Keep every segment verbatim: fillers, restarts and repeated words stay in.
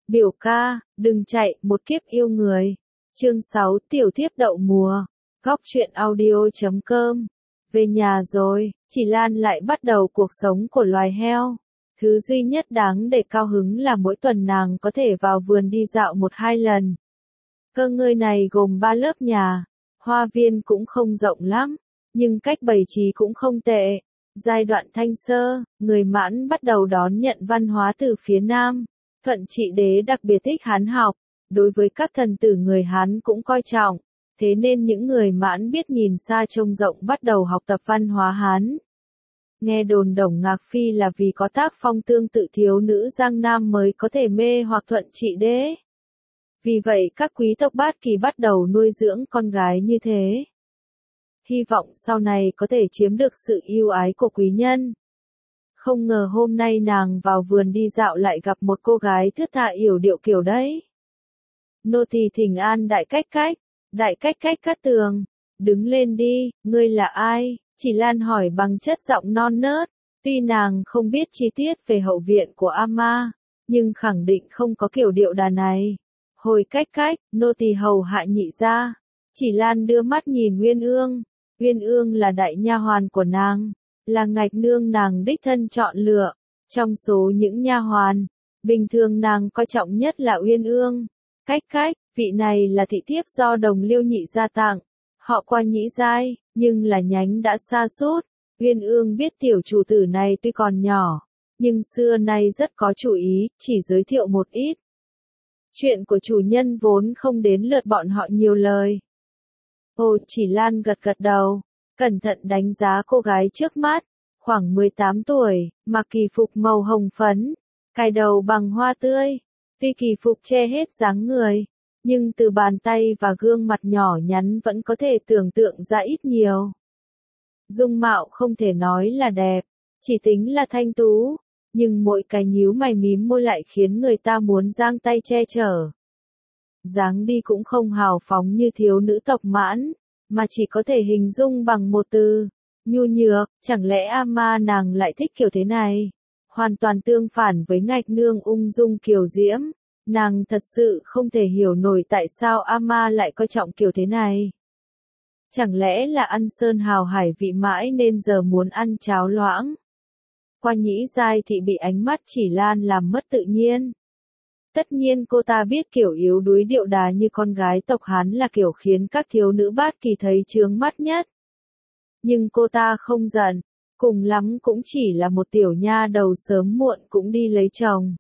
Biểu ca, đừng chạy, một kiếp yêu người. Chương sáu Tiểu thiếp đậu mùa. Góc truyện audio chấm com. Về nhà rồi, chị Lan lại bắt đầu cuộc sống của loài heo. Thứ duy nhất đáng để cao hứng là mỗi tuần nàng có thể vào vườn đi dạo một hai lần. Cơ ngơi này gồm ba lớp nhà. Hoa viên cũng không rộng lắm, nhưng cách bày trí cũng không tệ. Giai đoạn Thanh Sơ, người Mãn bắt đầu đón nhận văn hóa từ phía Nam. Thuận trị đế đặc biệt thích Hán học, đối với các thần tử người Hán cũng coi trọng, thế nên những người Mãn biết nhìn xa trông rộng bắt đầu học tập văn hóa Hán. Nghe đồn Đồng Ngạc Phi là vì có tác phong tương tự thiếu nữ Giang Nam mới có thể mê hoặc Thuận trị đế. Vì vậy các quý tộc Bát Kỳ bắt đầu nuôi dưỡng con gái như thế. Hy vọng sau này có thể chiếm được sự yêu ái của quý nhân. Không ngờ hôm nay nàng vào vườn đi dạo lại gặp một cô gái thướt tha yểu điệu kiểu đấy. Nô tỳ thỉnh an đại cách cách, đại cách cách Cát Tường, đứng lên đi, ngươi là ai? Chỉ Lan hỏi bằng chất giọng non nớt, tuy nàng không biết chi tiết về hậu viện của Ama, nhưng khẳng định không có kiểu điệu đà này. Hồi cách cách, nô tỳ hầu hạ nhị gia. Chỉ Lan đưa mắt nhìn Uyên Ương, Uyên Ương là đại nha hoàn của nàng, là ngạch nương nàng đích thân chọn lựa. Trong số những nha hoàn, bình thường nàng coi trọng nhất là Uyên Ương. Cách cách, vị này là thị thiếp do Đồng Liêu nhị gia tặng, họ qua nhĩ giai, nhưng là nhánh đã xa sút. Uyên Ương biết tiểu chủ tử này tuy còn nhỏ, nhưng xưa nay rất có chủ ý, chỉ giới thiệu một ít. Chuyện của chủ nhân vốn không đến lượt bọn họ nhiều lời. Ồ, Chỉ Lan gật gật đầu, cẩn thận đánh giá cô gái trước mắt, khoảng mười tám tuổi, mặc kỳ phục màu hồng phấn, cài đầu bằng hoa tươi. Tuy kỳ phục che hết dáng người, nhưng từ bàn tay và gương mặt nhỏ nhắn vẫn có thể tưởng tượng ra ít nhiều. Dung mạo không thể nói là đẹp, chỉ tính là thanh tú, nhưng mỗi cái nhíu mày mím môi lại khiến người ta muốn giang tay che chở. Dáng đi cũng không hào phóng như thiếu nữ tộc Mãn, mà chỉ có thể hình dung bằng một từ, nhu nhược. Chẳng lẽ Ama nàng lại thích kiểu thế này? Hoàn toàn tương phản với ngạch nương ung dung kiều diễm, nàng thật sự không thể hiểu nổi tại sao Ama lại coi trọng kiểu thế này. Chẳng lẽ là ăn sơn hào hải vị mãi nên giờ muốn ăn cháo loãng? Qua nhĩ giai thị bị ánh mắt Chỉ Lan làm mất tự nhiên. Tất nhiên cô ta biết kiểu yếu đuối điệu đà như con gái tộc Hán là kiểu khiến các thiếu nữ Bát Kỳ thấy chướng mắt nhất. Nhưng cô ta không giận, cùng lắm cũng chỉ là một tiểu nha đầu sớm muộn cũng đi lấy chồng.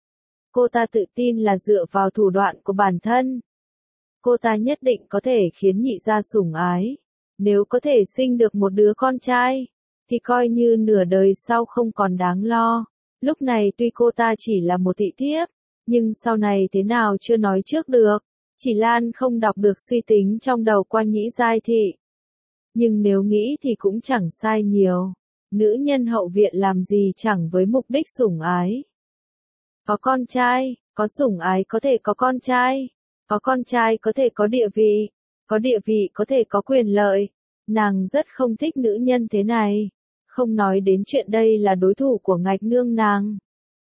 Cô ta tự tin là dựa vào thủ đoạn của bản thân. Cô ta nhất định có thể khiến nhị gia sủng ái. Nếu có thể sinh được một đứa con trai, thì coi như nửa đời sau không còn đáng lo. Lúc này tuy cô ta chỉ là một thị thiếp, nhưng sau này thế nào chưa nói trước được. Chỉ Lan không đọc được suy tính trong đầu Qua nhĩ giai thị. Nhưng nếu nghĩ thì cũng chẳng sai nhiều. Nữ nhân hậu viện làm gì chẳng với mục đích sủng ái. Có con trai, có sủng ái có thể có con trai. Có con trai có thể có địa vị. Có địa vị có thể có quyền lợi. Nàng rất không thích nữ nhân thế này. Không nói đến chuyện đây là đối thủ của ngạch nương nàng.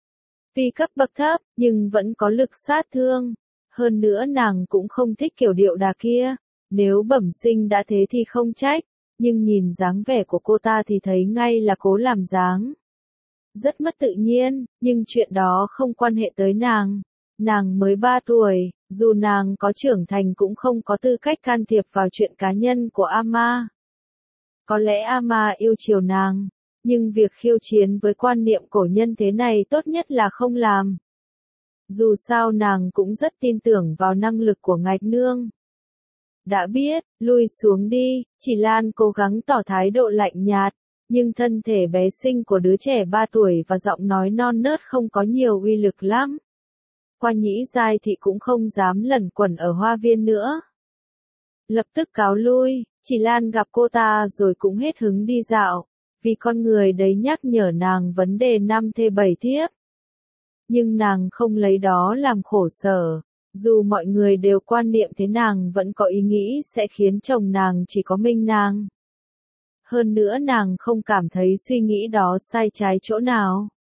Tuy cấp bậc thấp, nhưng vẫn có lực sát thương. Hơn nữa nàng cũng không thích kiểu điệu đà kia. Nếu bẩm sinh đã thế thì không trách. Nhưng nhìn dáng vẻ của cô ta thì thấy ngay là cố làm dáng. Rất mất tự nhiên, nhưng chuyện đó không quan hệ tới nàng. Nàng mới ba tuổi, dù nàng có trưởng thành cũng không có tư cách can thiệp vào chuyện cá nhân của Ama. Có lẽ Ama yêu chiều nàng, nhưng việc khiêu chiến với quan niệm cổ nhân thế này tốt nhất là không làm. Dù sao nàng cũng rất tin tưởng vào năng lực của ngạch nương. Đã biết, lui xuống đi. Chỉ Lan cố gắng tỏ thái độ lạnh nhạt, nhưng thân thể bé xinh của đứa trẻ ba tuổi và giọng nói non nớt không có nhiều uy lực lắm. Qua nhĩ giai thị cũng không dám lẩn quẩn ở hoa viên nữa. Lập tức cáo lui. Chỉ Lan gặp cô ta rồi cũng hết hứng đi dạo, vì con người đấy nhắc nhở nàng vấn đề năm thê bảy thiếp. Nhưng nàng không lấy đó làm khổ sở. Dù mọi người đều quan niệm thế nàng vẫn có ý nghĩ sẽ khiến chồng nàng chỉ có mình nàng. Hơn nữa nàng không cảm thấy suy nghĩ đó sai trái chỗ nào.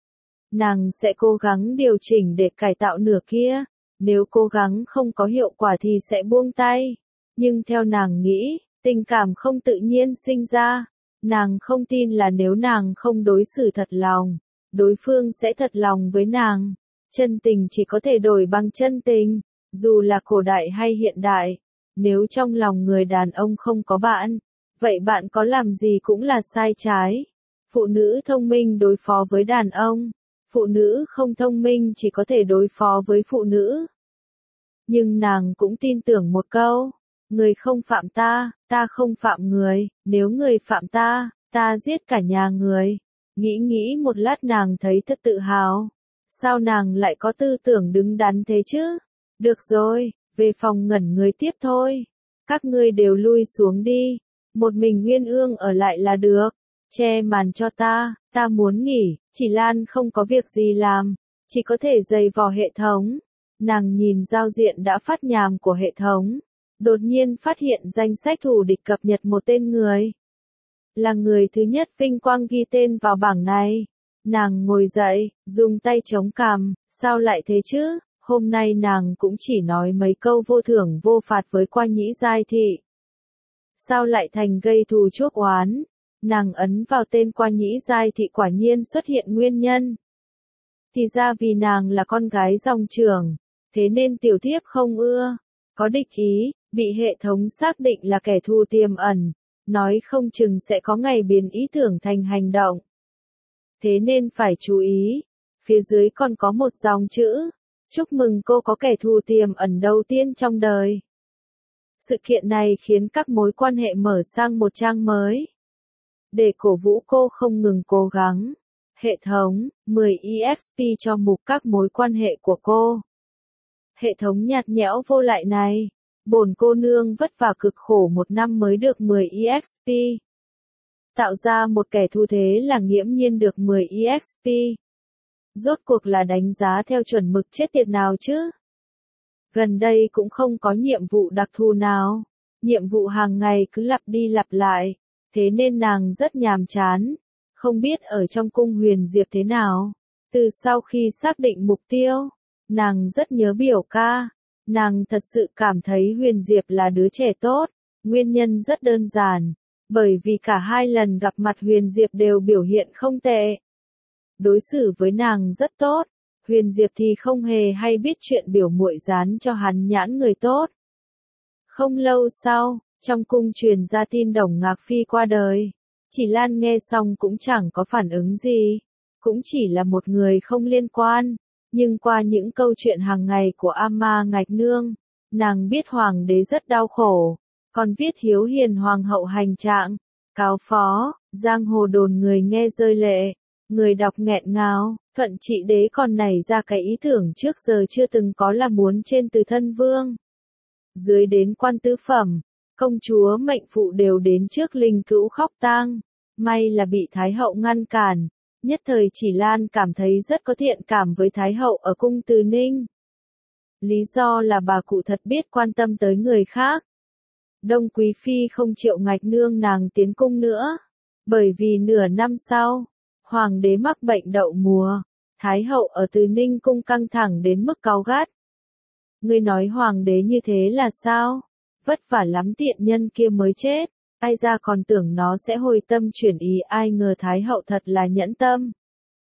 nàng sẽ cố gắng điều chỉnh để cải tạo nửa kia, nếu cố gắng không có hiệu quả thì sẽ buông tay. Nhưng theo nàng nghĩ, tình cảm không tự nhiên sinh ra, nàng không tin là nếu nàng không đối xử thật lòng, đối phương sẽ thật lòng với nàng. Chân tình chỉ có thể đổi bằng chân tình, dù là cổ đại hay hiện đại. Nếu trong lòng người đàn ông không có bạn, vậy bạn có làm gì cũng là sai trái. Phụ nữ thông minh đối phó với đàn ông, phụ nữ không thông minh chỉ có thể đối phó với phụ nữ. Nhưng nàng cũng tin tưởng một câu, người không phạm ta, ta không phạm người, nếu người phạm ta, ta giết cả nhà người. Nghĩ nghĩ một lát nàng thấy thật tự hào. Sao nàng lại có tư tưởng đứng đắn thế chứ? Được rồi, về phòng ngẩn người tiếp thôi. Các ngươi đều lui xuống đi. Một mình Nguyên Ương ở lại là được. Che màn cho ta, ta muốn nghỉ. Chỉ Lan không có việc gì làm, chỉ có thể giày vò hệ thống. Nàng nhìn giao diện đã phát nhàm của hệ thống. Đột nhiên phát hiện danh sách thù địch cập nhật một tên người. Là người thứ nhất vinh quang ghi tên vào bảng này. Nàng ngồi dậy, dùng tay chống cằm, sao lại thế chứ? Hôm nay nàng cũng chỉ nói mấy câu vô thưởng vô phạt với Qua Nhĩ Giai Thị. Sao lại thành gây thù chuốc oán? Nàng ấn vào tên Qua Nhĩ Giai Thị quả nhiên xuất hiện nguyên nhân. Thì ra vì nàng là con gái dòng trưởng, thế nên tiểu thiếp không ưa, có địch ý, bị hệ thống xác định là kẻ thù tiềm ẩn, nói không chừng sẽ có ngày biến ý tưởng thành hành động. Thế nên phải chú ý, phía dưới còn có một dòng chữ, chúc mừng cô có kẻ thù tiềm ẩn đầu tiên trong đời. Sự kiện này khiến các mối quan hệ mở sang một trang mới. Để cổ vũ cô không ngừng cố gắng, hệ thống, mười e ích pê cho mục các mối quan hệ của cô. Hệ thống nhạt nhẽo vô lại này, bổn cô nương vất vả cực khổ một năm mới được mười e ích pê. Tạo ra một kẻ thù thế là nghiễm nhiên được mười e ích pê. Rốt cuộc là đánh giá theo chuẩn mực chết tiệt nào chứ? Gần đây cũng không có nhiệm vụ đặc thù nào. Nhiệm vụ hàng ngày cứ lặp đi lặp lại. Thế nên nàng rất nhàm chán. Không biết ở trong cung Huyền Diệp thế nào. Từ sau khi xác định mục tiêu, nàng rất nhớ biểu ca. Nàng thật sự cảm thấy Huyền Diệp là đứa trẻ tốt. Nguyên nhân rất đơn giản. Bởi vì cả hai lần gặp mặt Huyền Diệp đều biểu hiện không tệ. Đối xử với nàng rất tốt. Huyền Diệp thì không hề hay biết chuyện biểu muội dán cho hắn nhãn người tốt. Không lâu sau, trong cung truyền ra tin Đồng Ngạc Phi qua đời. Chỉ Lan nghe xong cũng chẳng có phản ứng gì. Cũng chỉ là một người không liên quan. Nhưng qua những câu chuyện hàng ngày của Amma Ngạch Nương, nàng biết hoàng đế rất đau khổ. Còn viết Hiếu Hiền Hoàng hậu hành trạng, cáo phó, giang hồ đồn người nghe rơi lệ. Người đọc nghẹn ngào, Thuận Trị Đế còn nảy ra cái ý tưởng trước giờ chưa từng có là muốn trên từ thân vương. Dưới đến quan tứ phẩm, công chúa mệnh phụ đều đến trước linh cữu khóc tang. May là bị Thái hậu ngăn cản. Nhất thời Chỉ Lan cảm thấy rất có thiện cảm với Thái hậu ở cung Từ Ninh. Lý do là bà cụ thật biết quan tâm tới người khác. Đông Quý Phi không chịu Ngạch Nương nàng tiến cung nữa. Bởi vì nửa năm sau, Hoàng đế mắc bệnh đậu mùa, Thái hậu ở Từ Ninh cung căng thẳng đến mức cáu gắt. Ngươi nói Hoàng đế như thế là sao? Vất vả lắm tiện nhân kia mới chết, ai ra còn tưởng nó sẽ hồi tâm chuyển ý, ai ngờ Thái hậu thật là nhẫn tâm.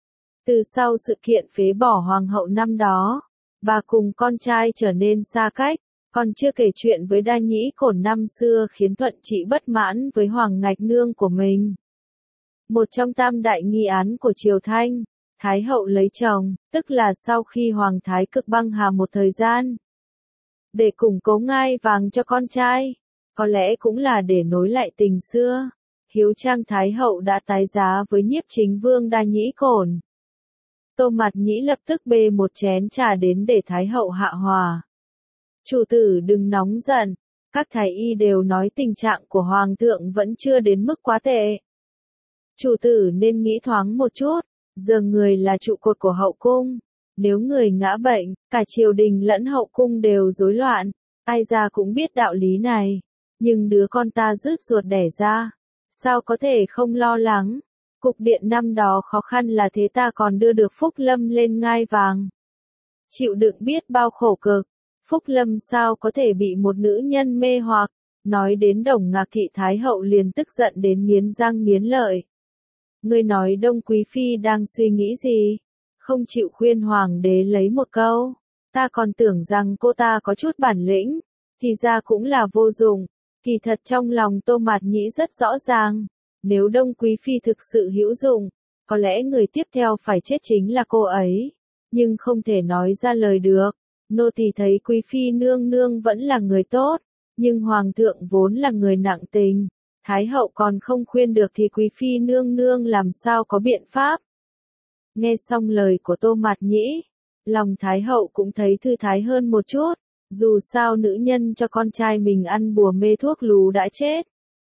Từ sau sự kiện phế bỏ Hoàng hậu năm đó, bà cùng con trai trở nên xa cách, còn chưa kể chuyện với Đa Nhĩ Cổn năm xưa khiến Thuận Trị bất mãn với Hoàng Ngạch Nương của mình. Một trong tam đại nghi án của triều Thanh, Thái hậu lấy chồng, tức là sau khi Hoàng Thái Cực băng hà một thời gian. Để củng cố ngai vàng cho con trai, có lẽ cũng là để nối lại tình xưa. Hiếu Trang Thái hậu đã tái giá với Nhiếp Chính Vương Đa Nhĩ Cổn. Tô Mạt Nhĩ lập tức bê một chén trà đến để Thái hậu hạ hòa. Chủ tử đừng nóng giận, các thái y đều nói tình trạng của Hoàng thượng vẫn chưa đến mức quá tệ. Chủ tử nên nghĩ thoáng một chút, giờ người là trụ cột của hậu cung. Nếu người ngã bệnh, cả triều đình lẫn hậu cung đều rối loạn, ai ra cũng biết đạo lý này. Nhưng đứa con ta rứt ruột đẻ ra, sao có thể không lo lắng? Cục điện năm đó khó khăn là thế ta còn đưa được Phúc Lâm lên ngai vàng. Chịu đựng biết bao khổ cực, Phúc Lâm sao có thể bị một nữ nhân mê hoặc, nói đến Đồng Ngạc Thị Thái Hậu liền tức giận đến nghiến răng nghiến lợi. Ngươi nói Đông Quý Phi đang suy nghĩ gì? Không chịu khuyên Hoàng đế lấy một câu, ta còn tưởng rằng cô ta có chút bản lĩnh, thì ra cũng là vô dụng. Kỳ thật trong lòng Tô Mạt Nhĩ rất rõ ràng, nếu Đông Quý Phi thực sự hữu dụng, có lẽ người tiếp theo phải chết chính là cô ấy, nhưng không thể nói ra lời được. Nô tỳ thấy Quý Phi nương nương vẫn là người tốt, nhưng Hoàng thượng vốn là người nặng tình, Thái hậu còn không khuyên được thì Quý Phi nương nương làm sao có biện pháp. Nghe xong lời của Tô Mạt Nhĩ, lòng Thái hậu cũng thấy thư thái hơn một chút, dù sao nữ nhân cho con trai mình ăn bùa mê thuốc lú đã chết.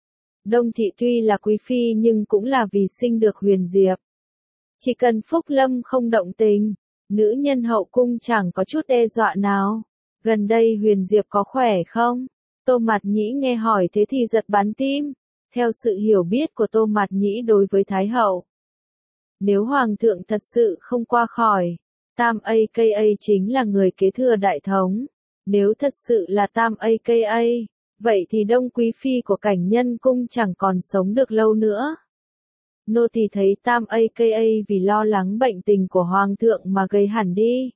Đông Thị tuy là Quý Phi nhưng cũng là vì sinh được Huyền Diệp. Chỉ cần Phúc Lâm không động tình, nữ nhân hậu cung chẳng có chút đe dọa nào. Gần đây Huyền Diệp có khỏe không? Tô Mạt Nhĩ nghe hỏi thế thì giật bắn tim. Theo sự hiểu biết của Tô Mạt Nhĩ đối với Thái hậu, nếu Hoàng thượng thật sự không qua khỏi, Tam a ca a chính là người kế thừa đại thống. Nếu thật sự là Tam a ca a, vậy thì Đông Quý Phi của Cảnh Nhân Cung chẳng còn sống được lâu nữa. Nô tỳ thấy Tam a ca a vì lo lắng bệnh tình của Hoàng thượng mà gầy hẳn đi.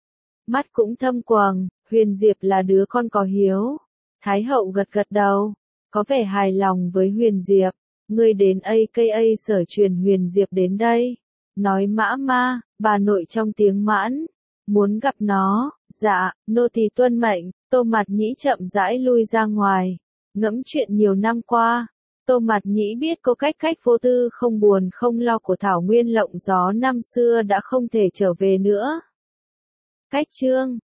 Mắt cũng thâm quầng, Huyền Diệp là đứa con có hiếu. Thái hậu gật gật đầu, có vẻ hài lòng với Huyền Diệp. Ngươi đến a ca a sở truyền Huyền Diệp đến đây. Nói mã ma, bà nội trong tiếng mãn. Muốn gặp nó, dạ, nô tỳ tuân mệnh. Tô Mạt Nhĩ chậm rãi lui ra ngoài. Ngẫm chuyện nhiều năm qua, Tô Mạt Nhĩ biết cô cách cách vô tư không buồn không lo của Thảo Nguyên Lộng Gió năm xưa đã không thể trở về nữa. Cách chương